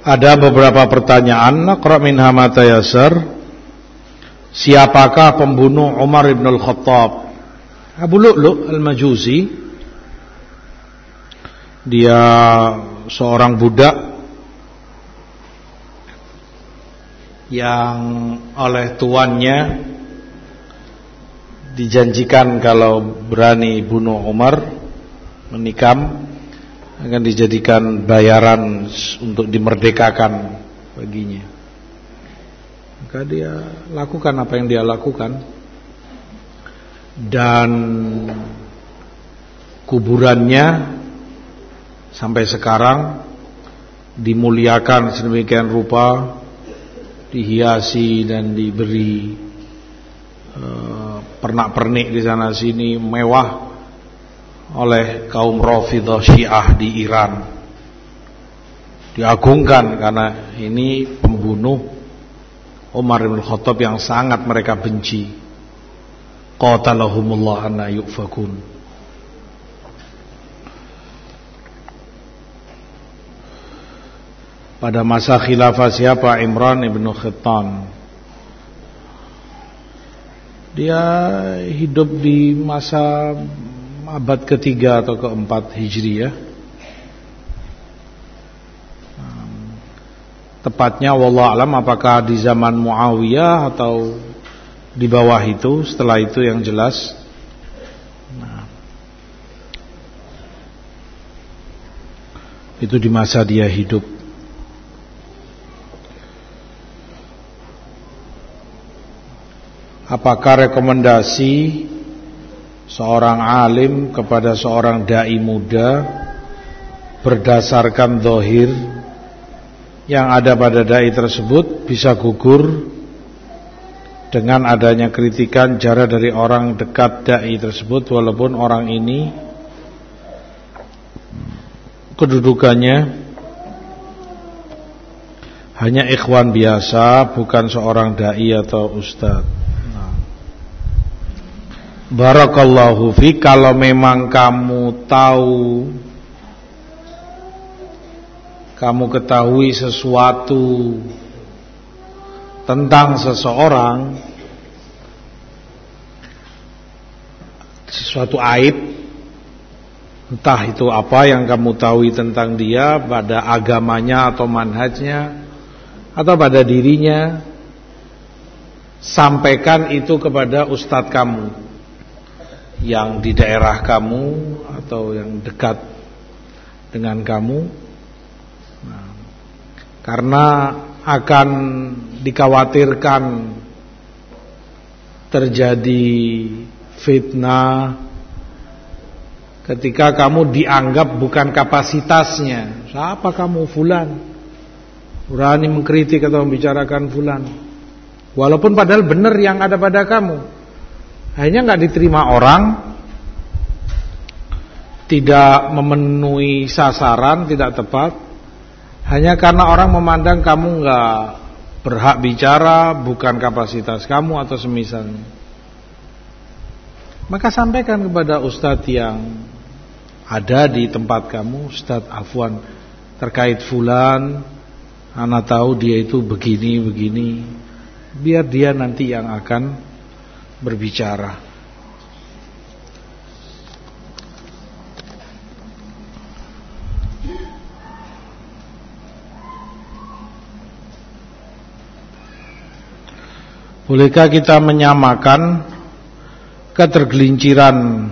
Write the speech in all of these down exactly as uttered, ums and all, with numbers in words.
Ada beberapa pertanyaan. Naqra minha ma tayassar. Siapakah pembunuh Umar ibn al-Khattab? Abu Lu'lu' al-Majusi. Dia seorang budak yang oleh tuannya dijanjikan kalau berani bunuh Umar, menikam, akan dijadikan bayaran untuk dimerdekakan baginya. Maka dia lakukan apa yang dia lakukan. Dan kuburannya sampai sekarang dimuliakan sedemikian rupa, dihiasi dan diberi uh, pernak-pernik di sana sini mewah oleh kaum Rafidhah Syiah di Iran. Diagungkan karena ini pembunuh Umar bin Khattab yang sangat mereka benci. Qatalahumullah anna yufakun. Pada masa khilafah siapa? Imran ibn Khittan. Dia hidup di masa abad ketiga atau keempat Hijriyah. Tepatnya wallahu alam apakah di zaman Muawiyah atau di bawah itu, setelah itu yang jelas. Nah, itu di masa dia hidup. Apakah rekomendasi seorang alim kepada seorang dai muda berdasarkan zahir yang ada pada dai tersebut bisa gugur dengan adanya kritikan jara dari orang dekat dai tersebut, walaupun orang ini kedudukannya hanya ikhwan biasa, bukan seorang dai atau ustadz. Nah. Barakallahu fi, kalau memang kamu tahu, kamu ketahui sesuatu tentang seseorang, sesuatu aib, entah itu apa yang kamu tahu tentang dia pada agamanya atau manhajnya atau pada dirinya, sampaikan itu kepada ustadz kamu yang di daerah kamu atau yang dekat dengan kamu. Nah, karena akan dikhawatirkan terjadi fitnah ketika kamu dianggap bukan kapasitasnya. Siapa kamu? Fulan. Berani mengkritik atau membicarakan fulan, walaupun padahal benar yang ada pada kamu, hanya nggak diterima orang, tidak memenuhi sasaran, tidak tepat, hanya karena orang memandang kamu nggak berhak bicara, bukan kapasitas kamu atau semisalnya. Maka sampaikan kepada ustadz yang ada di tempat kamu, Ustadz afwan, terkait fulan, ana tahu dia itu begini begini, biar dia nanti yang akan berbicara. Bolehkah kita menyamakan ketergelinciran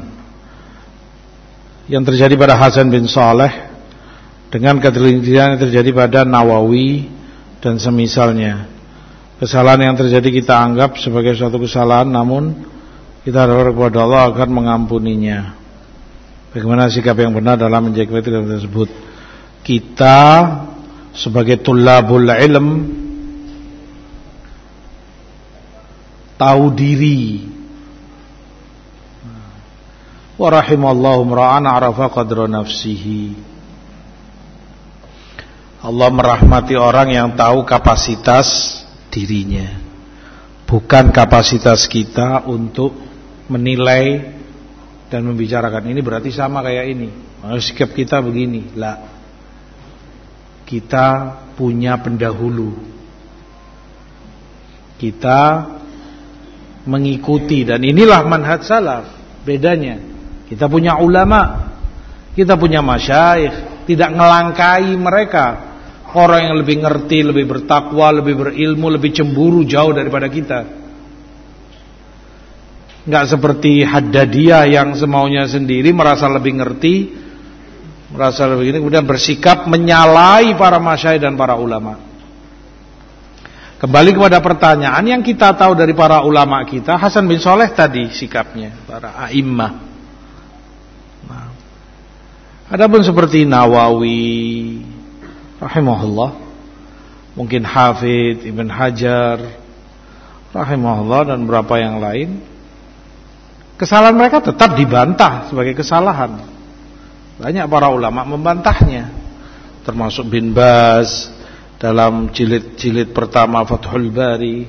yang terjadi pada Hasan bin Saleh dengan ketergelinciran yang terjadi pada Nawawi dan semisalnya? Kesalahan yang terjadi kita anggap sebagai suatu kesalahan, namun kita berharap kepada Allah akan mengampuninya. Bagaimana sikap yang benar dalam menjaga ketergelinciran tersebut? Kita sebagai tullabul ilm tahu diri. Wa rahimallahu imra'an arafa qadra nafsihi. Allah merahmati orang yang tahu kapasitas dirinya, bukan kapasitas kita untuk menilai dan membicarakan ini berarti sama kayak ini, sikap kita begini lah. kita punya pendahulu. Kita mengikuti, dan inilah manhaj salaf. Bedanya, kita punya ulama, kita punya masyayikh, tidak ngelangkai mereka. Orang yang lebih ngerti, lebih bertakwa, lebih berilmu, lebih cemburu jauh daripada kita. Enggak seperti Haddadiyah yang semaunya sendiri, merasa lebih ngerti, merasa lebih ini, kemudian bersikap menyalahi para masyayikh dan para ulama. Kembali kepada pertanyaan yang kita tahu dari para ulama kita, Hasan bin Shalih tadi sikapnya, para a'immah. Nah, adapun seperti Nawawi rahimahullah, mungkin Hafidz Ibn Hajar rahimahullah, dan beberapa yang lain, kesalahan mereka tetap dibantah sebagai kesalahan. Banyak para ulama membantahnya, termasuk Bin Baz dalam jilid-jilid pertama Fathul Bari.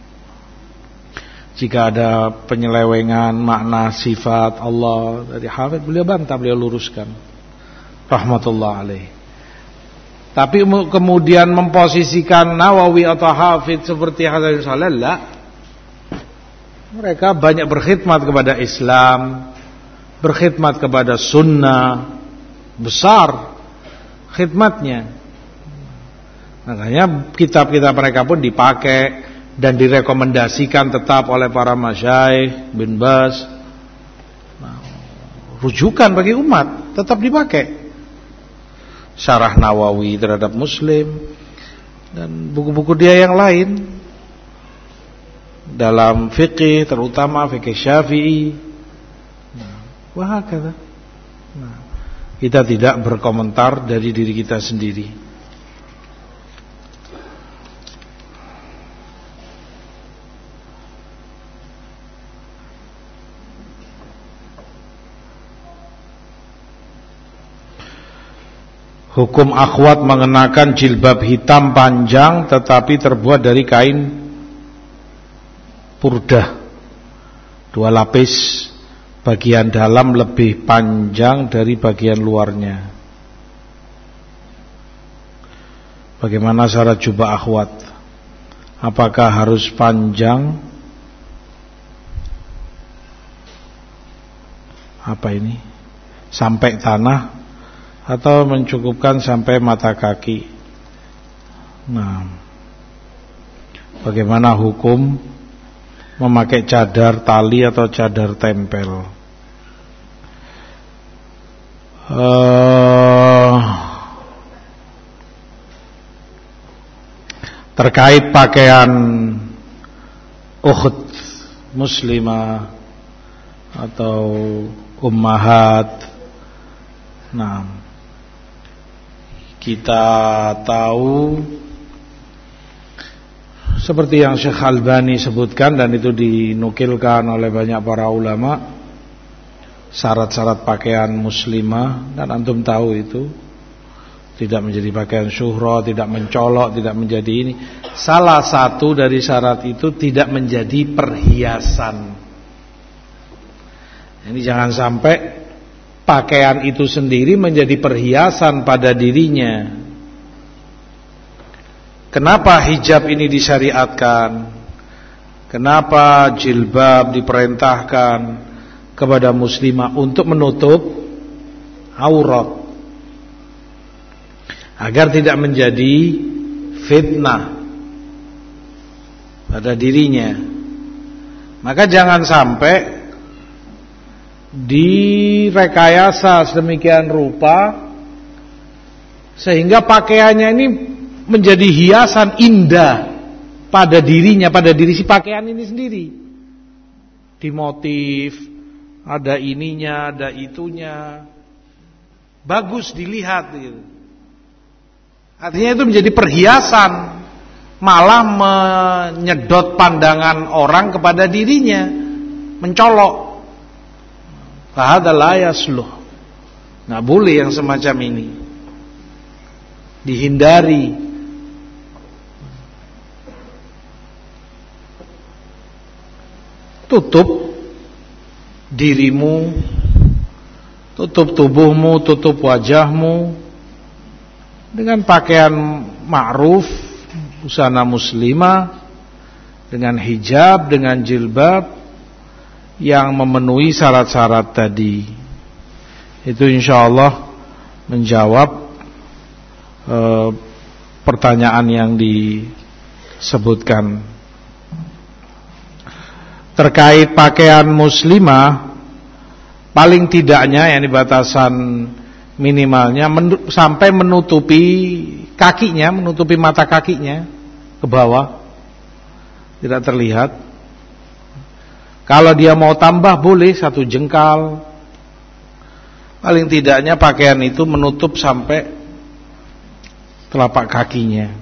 Jika ada penyelewengan makna sifat Allah dari Hafidz, beliau bantah, beliau luruskan, rahmatullah alaih. Tapi kemudian memposisikan Nawawi atau Hafidz seperti Hasan bin Shalih, lah. Mereka banyak berkhidmat kepada Islam, berkhidmat kepada sunnah, besar khidmatnya. Makanya kitab-kitab mereka pun dipakai dan direkomendasikan tetap oleh para masyayikh, Bin Baz. Nah, rujukan bagi umat tetap dipakai. Syarah Nawawi terhadap Muslim dan buku-buku dia yang lain dalam fikih, terutama fikih Syafi'i. Nah, wah kata. Nah, kita tidak berkomentar dari diri kita sendiri. Hukum akhwat mengenakan jilbab hitam panjang tetapi terbuat dari kain purdah dua lapis, bagian dalam lebih panjang dari bagian luarnya. Bagaimana syarat jubah akhwat? Apakah harus panjang? Apa ini? Sampai tanah atau mencukupkan sampai mata kaki? Nah, bagaimana hukum memakai cadar tali atau cadar tempel? Uh, terkait pakaian ukht muslimah atau ummahat, nah, kita tahu seperti yang Syekh Albani sebutkan, dan itu dinukilkan oleh banyak para ulama, syarat-syarat pakaian muslimah, dan antum tahu itu tidak menjadi pakaian syuhra, tidak mencolok, tidak menjadi ini. Salah satu dari syarat itu tidak menjadi perhiasan. Ini jangan sampai pakaian itu sendiri menjadi perhiasan pada dirinya. Kenapa hijab ini disyariatkan? Kenapa jilbab diperintahkan kepada muslimah untuk menutup aurat? Agar tidak menjadi fitnah pada dirinya. Maka jangan sampai direkayasa sedemikian rupa sehingga pakaiannya ini menjadi hiasan indah pada dirinya, pada diri si pakaian ini sendiri. Dimotif, ada ininya, ada itunya, bagus dilihat gitu. Artinya itu menjadi perhiasan, malah menyedot pandangan orang kepada dirinya, mencolok. Fahadha la yasluh. Nggak boleh yang semacam ini, dihindari. Tutup dirimu, tutup tubuhmu, tutup wajahmu, dengan pakaian ma'ruf, busana muslimah, dengan hijab, dengan jilbab yang memenuhi syarat-syarat tadi. Itu insyaallah menjawab e, pertanyaan yang disebutkan. Terkait pakaian muslimah, paling tidaknya yang batasan minimalnya men- sampai menutupi kakinya, menutupi mata kakinya ke bawah, tidak terlihat. Kalau dia mau tambah boleh satu jengkal. Paling tidaknya pakaian itu menutup sampai telapak kakinya.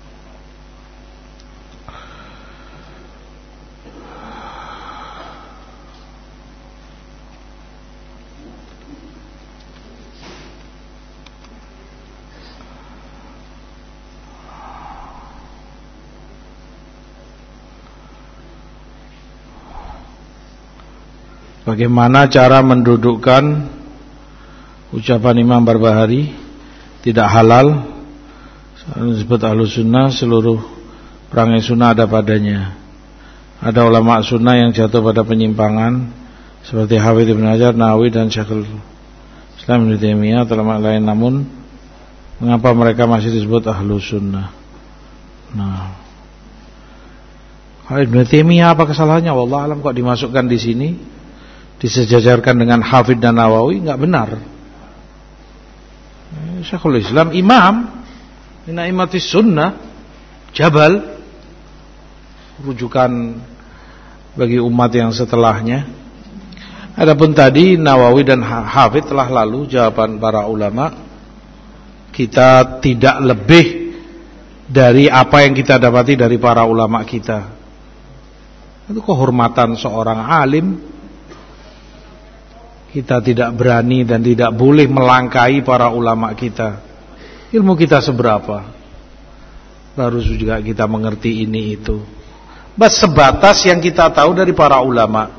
Bagaimana cara mendudukkan ucapan Imam Barbahari tidak halal? Disebut Ahlus Sunnah, seluruh perangai sunnah ada padanya. Ada ulama sunnah yang jatuh pada penyimpangan seperti Hafidz Ibnu Hajar, Nawawi dan Syekhul Islam Ibnu Taimiyah, ulama lain. Namun mengapa mereka masih disebut Ahlus Sunnah? Nah, Ibnu Taimiyah apa kesalahannya? Wallahu alam kok dimasukkan di sini, disejajarkan dengan Hafidz dan Nawawi? Enggak benar. Syekhul Islam imam min a'immatis sunnah, jabal, rujukan bagi umat yang setelahnya. Adapun tadi Nawawi dan Hafidz telah lalu jawaban para ulama. Kita tidak lebih dari apa yang kita dapati dari para ulama kita. Itu kehormatan seorang alim. Kita tidak berani dan tidak boleh melangkahi para ulama kita. Ilmu kita seberapa? Baru juga kita mengerti ini itu. Bas sebatas yang kita tahu dari para ulama.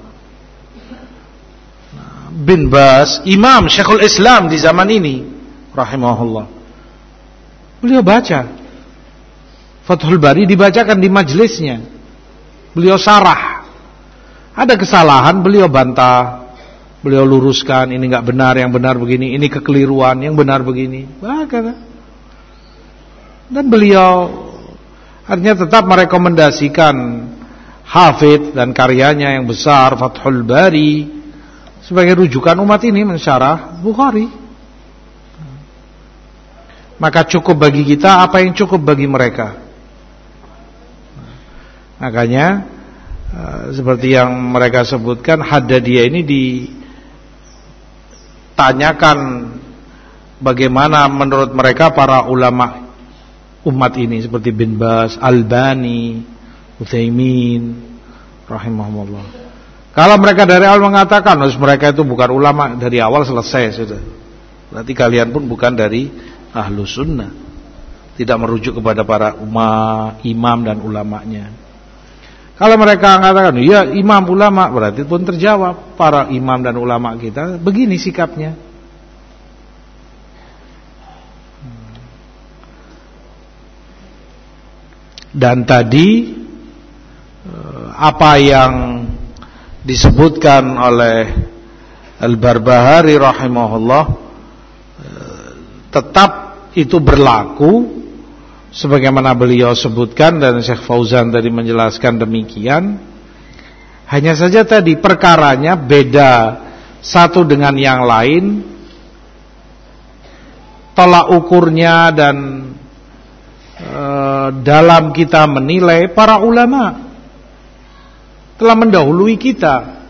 Bin Bas, Imam Syekhul Islam di zaman ini, rahimahullah. Beliau baca Fathul Bari, dibacakan di majelisnya. Beliau sarah. Ada kesalahan, beliau bantah. Beliau luruskan, ini enggak benar, yang benar begini, ini kekeliruan, yang benar begini. Bahkan. Dan beliau artinya tetap merekomendasikan Hafidz dan karyanya yang besar Fathul Bari sebagai rujukan umat ini mensyarah Bukhari. Maka cukup bagi kita apa yang cukup bagi mereka. Makanya seperti yang mereka sebutkan, Haddadiyah ini ditanyakan bagaimana menurut mereka para ulama umat ini seperti Bin Bas, Albani, Utsaimin rahimahumullah. Kalau mereka dari awal mengatakan harus mereka itu bukan ulama, dari awal selesai sudah. Berarti kalian pun bukan dari Ahlus Sunnah. Tidak merujuk kepada para umma, imam dan ulamanya. Kalau mereka mengatakan ya imam ulama, berarti pun terjawab para imam dan ulama kita begini sikapnya. Dan tadi apa yang disebutkan oleh Al-Barbahari rahimahullah tetap itu berlaku sebagaimana beliau sebutkan, dan Syekh Fauzan tadi menjelaskan demikian. Hanya saja tadi perkaranya beda satu dengan yang lain, tolak ukurnya dan dalam kita menilai, para ulama telah mendahului kita.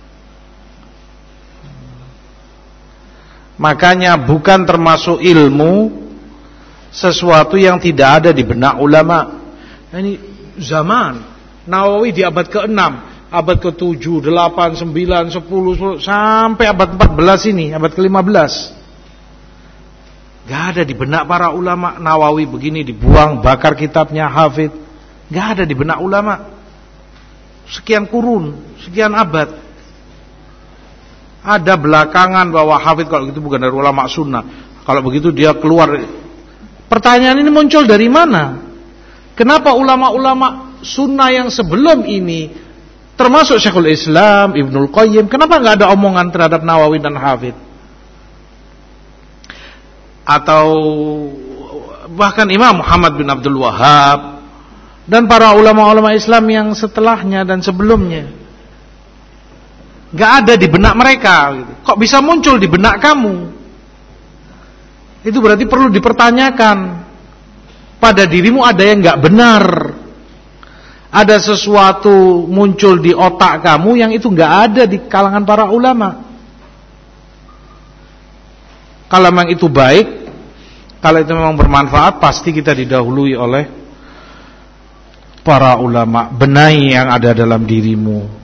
Makanya bukan termasuk ilmu sesuatu yang tidak ada di benak ulama. Ini zaman Nawawi di abad keenam, abad ketujuh, delapan, sembilan, sepuluh sampai abad empat belas ini, abad kelima belas. Gak ada di benak para ulama. Nawawi begini dibuang, bakar kitabnya Hafidz. Gak ada di benak ulama. Sekian kurun, sekian abad. Ada belakangan bahwa Hafidz kalau gitu bukan dari ulama sunnah. Kalau begitu dia keluar Pertanyaan ini muncul dari mana? Kenapa ulama-ulama sunnah yang sebelum ini, termasuk Syekhul Islam, Ibnul Qayyim, kenapa nggak ada omongan terhadap Nawawi dan Hafidh? Atau bahkan Imam Muhammad bin Abdul Wahhab dan para ulama-ulama Islam yang setelahnya dan sebelumnya? Nggak ada di benak mereka. Kok bisa muncul di benak kamu? Itu berarti perlu dipertanyakan. Pada dirimu ada yang nggak benar. Ada sesuatu muncul di otak kamu yang itu nggak ada di kalangan para ulama. Kalau memang itu baik, kalau itu memang bermanfaat, pasti kita didahului oleh para ulama. Benahi yang ada dalam dirimu.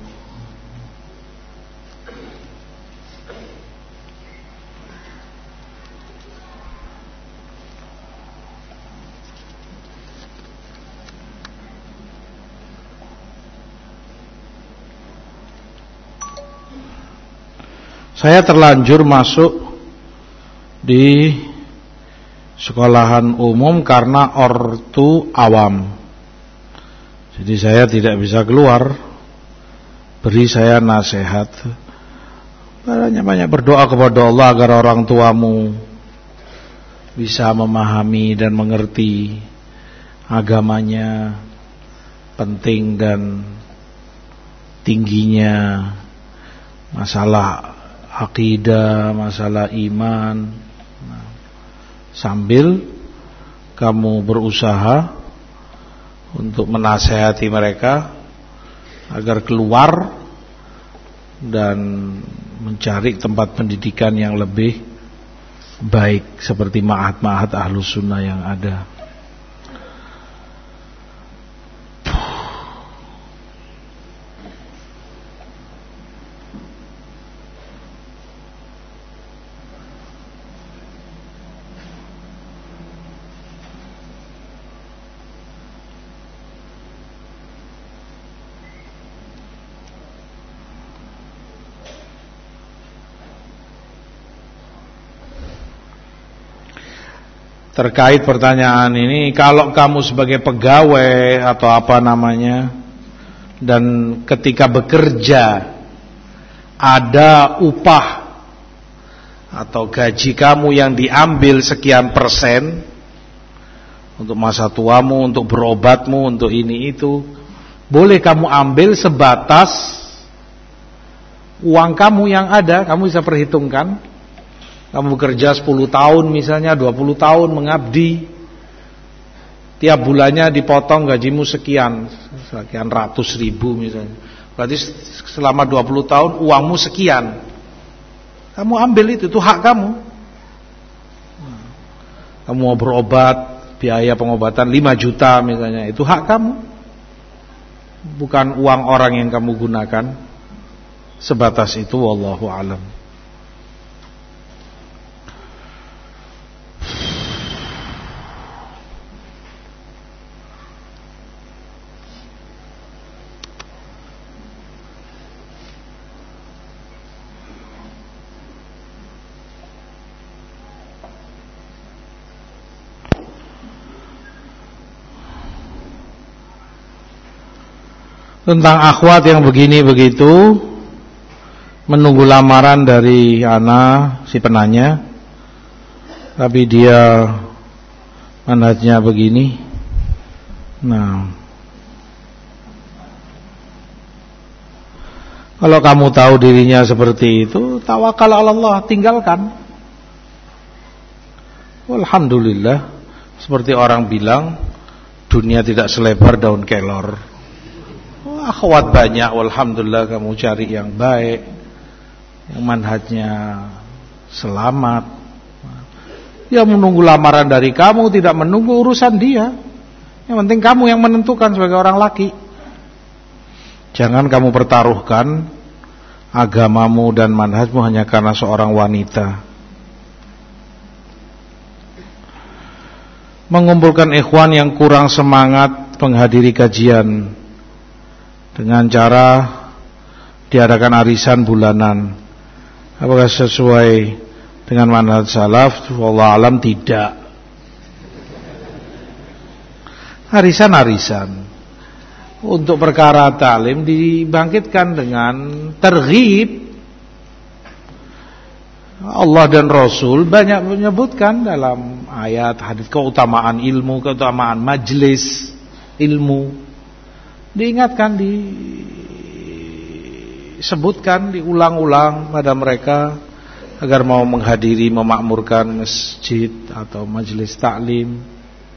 Saya terlanjur masuk di sekolahan umum karena ortu awam. Jadi saya tidak bisa keluar. Beri saya nasihat. Banyak-banyak berdoa kepada Allah agar orang tuamu bisa memahami dan mengerti agamanya, penting dan tingginya masalah akidah, masalah iman. Nah, sambil kamu berusaha untuk menasehati mereka agar keluar dan mencari tempat pendidikan yang lebih baik seperti ma'had-ma'had Ahlus Sunnah yang ada. Terkait pertanyaan ini, kalau kamu sebagai pegawai atau apa namanya, dan ketika bekerja ada upah atau gaji kamu yang diambil sekian persen untuk masa tuamu, untuk berobatmu, untuk ini itu, boleh kamu ambil sebatas uang kamu yang ada. Kamu bisa perhitungkan. Kamu bekerja sepuluh tahun misalnya, dua puluh tahun mengabdi, tiap bulannya dipotong gajimu sekian, sekian ratus ribu misalnya. Berarti selama dua puluh tahun uangmu sekian. Kamu ambil itu, itu hak kamu. Kamu mau berobat, biaya pengobatan lima juta misalnya, itu hak kamu. Bukan uang orang yang kamu gunakan. Sebatas itu, wallahu alam. Tentang akhwat yang begini begitu, menunggu lamaran dari anak si penanya, tapi dia manhajnya begini. Nah, kalau kamu tahu dirinya seperti itu, tawakal ala Allah, tinggalkan. Alhamdulillah, seperti orang bilang, dunia tidak selebar daun kelor. Akhwat banyak, alhamdulillah kamu cari yang baik, yang manhajnya selamat. Dia menunggu lamaran dari kamu, tidak menunggu urusan dia. Yang penting kamu yang menentukan sebagai orang laki. Jangan kamu pertaruhkan agamamu dan manhajmu hanya karena seorang wanita. Mengumpulkan ikhwan yang kurang semangat menghadiri kajian dengan cara diadakan arisan bulanan, apakah sesuai dengan manhaj salaf? Wallahu alam tidak. arisan-arisan. Untuk perkara ta'lim dibangkitkan dengan terghib. Allah dan Rasul banyak menyebutkan dalam ayat hadis keutamaan ilmu, keutamaan majlis ilmu. Diingatkan, disebutkan, diulang-ulang pada mereka agar mau menghadiri, memakmurkan masjid atau majlis taklim.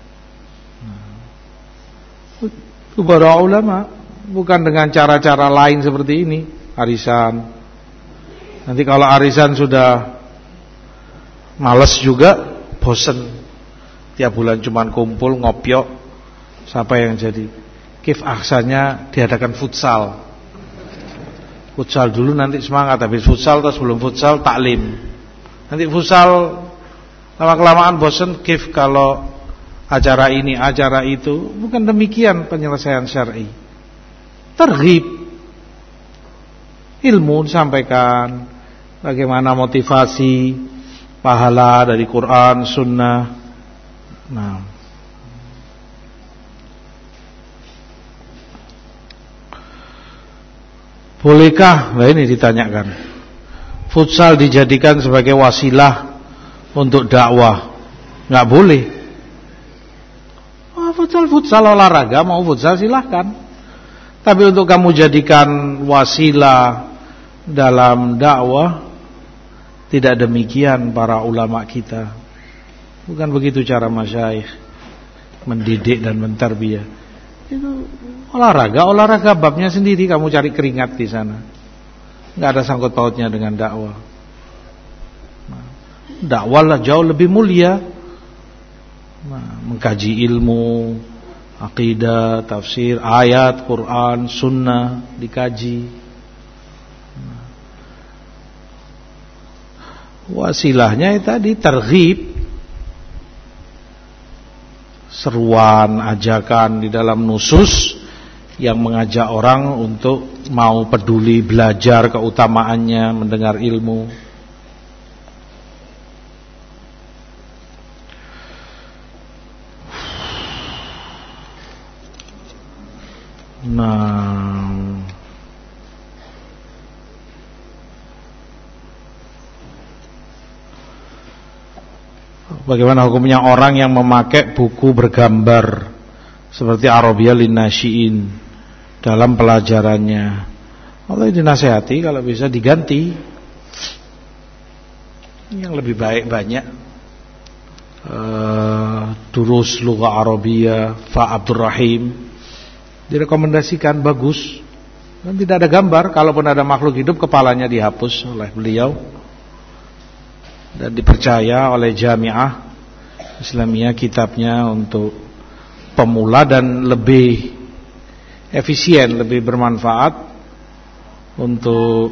Itu para ulama, bukan dengan cara-cara lain seperti ini, arisan. Nanti kalau arisan sudah males juga, bosen, tiap bulan cuman kumpul ngopiok, siapa yang jadi? Kif aksanya diadakan futsal. Futsal dulu nanti semangat, habis futsal terus belum futsal taklim. Nanti futsal lama-kelamaan bosen, kif kalau acara ini, acara itu. Bukan demikian penyelesaian syar'i. Terghib. Ilmu disampaikan, bagaimana motivasi, pahala dari Quran, Sunnah. Nah, bolehkah? Nah ini ditanyakan. Futsal dijadikan sebagai wasilah untuk dakwah? Nggak boleh. Oh, futsal futsal olahraga, mau futsal silahkan. Tapi untuk kamu jadikan wasilah dalam dakwah, tidak demikian para ulama kita. Bukan begitu cara masyayikh mendidik dan mentarbiyah. Itu olahraga, olahraga babnya sendiri, kamu cari keringat di sana. Enggak ada sangkut pautnya dengan dakwah. Nah, dakwah lah jauh lebih mulia. Nah, mengkaji ilmu, akidah, tafsir, ayat, Quran, Sunnah dikaji. Wasilahnya itu tadi terghib, seruan, ajakan di dalam nusus yang mengajak orang untuk mau peduli belajar keutamaannya, mendengar ilmu. Nah, bagaimana hukumnya orang yang memakai buku bergambar seperti Arabiyah Linnasyi'in dalam pelajarannya? Allah dinasihati kalau bisa diganti yang lebih baik, banyak uh, Durus Lugha Arabiyah Fa Abdurrahim direkomendasikan, bagus. Dan tidak ada gambar, kalaupun ada makhluk hidup kepalanya dihapus oleh beliau. Dan dipercaya oleh Jami'ah Islamiyah kitabnya untuk pemula dan lebih efisien, lebih bermanfaat untuk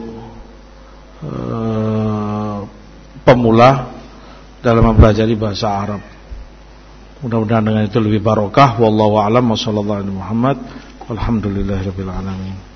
uh, pemula dalam mempelajari bahasa Arab. Mudah-mudahan dengan itu lebih barokah. Wallahu a'lam wa sallallahu alaihi Muhammad. Alhamdulillahirabbil alamin.